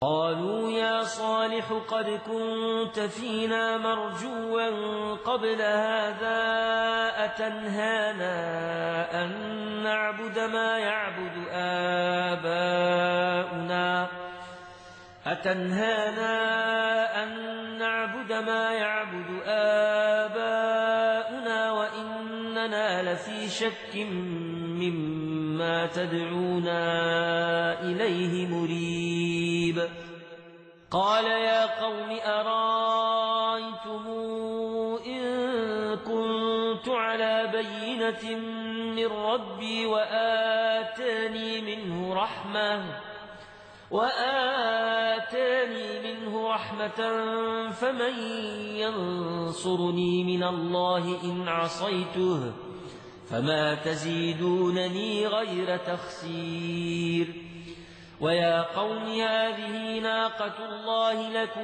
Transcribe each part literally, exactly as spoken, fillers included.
قالوا يا صالح قد كنت فينا مرجوا قبل هذا أتنهانا أن نعبد ما يعبد آباؤنا أتنهانا أن نعبد ما يعبد آباؤنا وإننا لفي شك مما تدعونا إليه مريب. قال يا قوم أرايتم إن كنت على بينة من ربي وآتاني منه رحمة وآتاني منه رحمة فمن ينصرني من الله إن عصيته فما تزيدونني غير تخسير. ويا قوم هذه ناقة الله لكم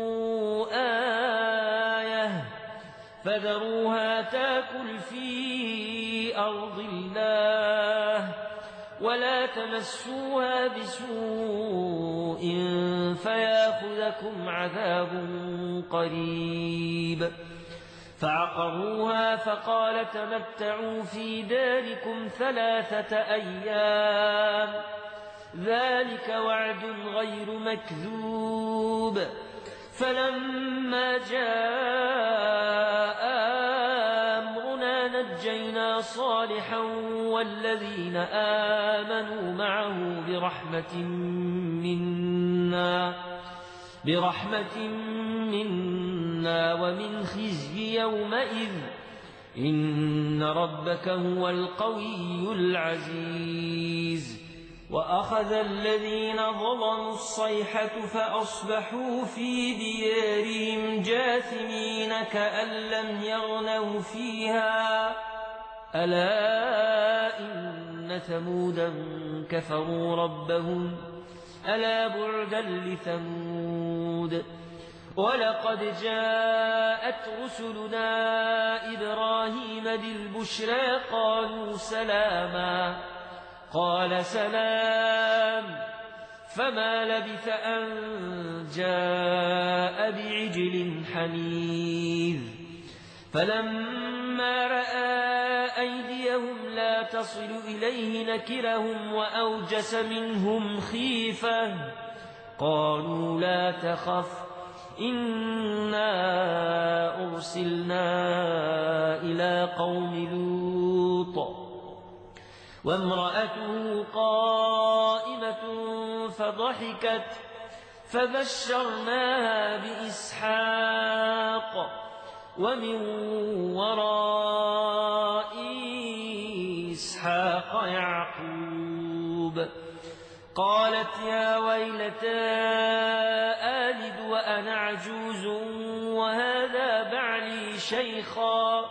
آية فذروها تاكل في أرض الله ولا تمسوها بسوء فياخذكم عذاب قريب. فعقروها فقال تمتعوا في داركم ثلاثة أيام ذلك وعد غير مكذوب. فلما جاء أمرنا نجينا صالحا والذين آمنوا معه برحمة منا برحمة منا ومن خزي يومئذ إن ربك هو القوي العزيز. وأخذ الذين ظلموا الصيحة فأصبحوا في ديارهم جاثمين كأن لم يغنوا فيها ألا إن ثمودا كفروا ربهم ألا بعدا لثمود. ولقد جاءت رسلنا إبراهيم بالبشرى قالوا سلاما قال سلام فما لبث أن جاء بعجل حنيذ. فلما رأى أيديهم لا تصل إليه نكرهم وأوجس منهم خيفة قالوا لا تخف إنا أرسلنا إلى قوم لوط وامرأته قائمة فضحكت فبشرناها بإسحاق ومن وراء إسحاق يعقوب. قالت يا ويلتى آلد وأنا عجوز وهذا بعلي شيخا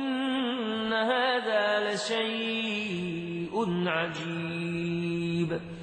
إن هذا لشيء عجيب.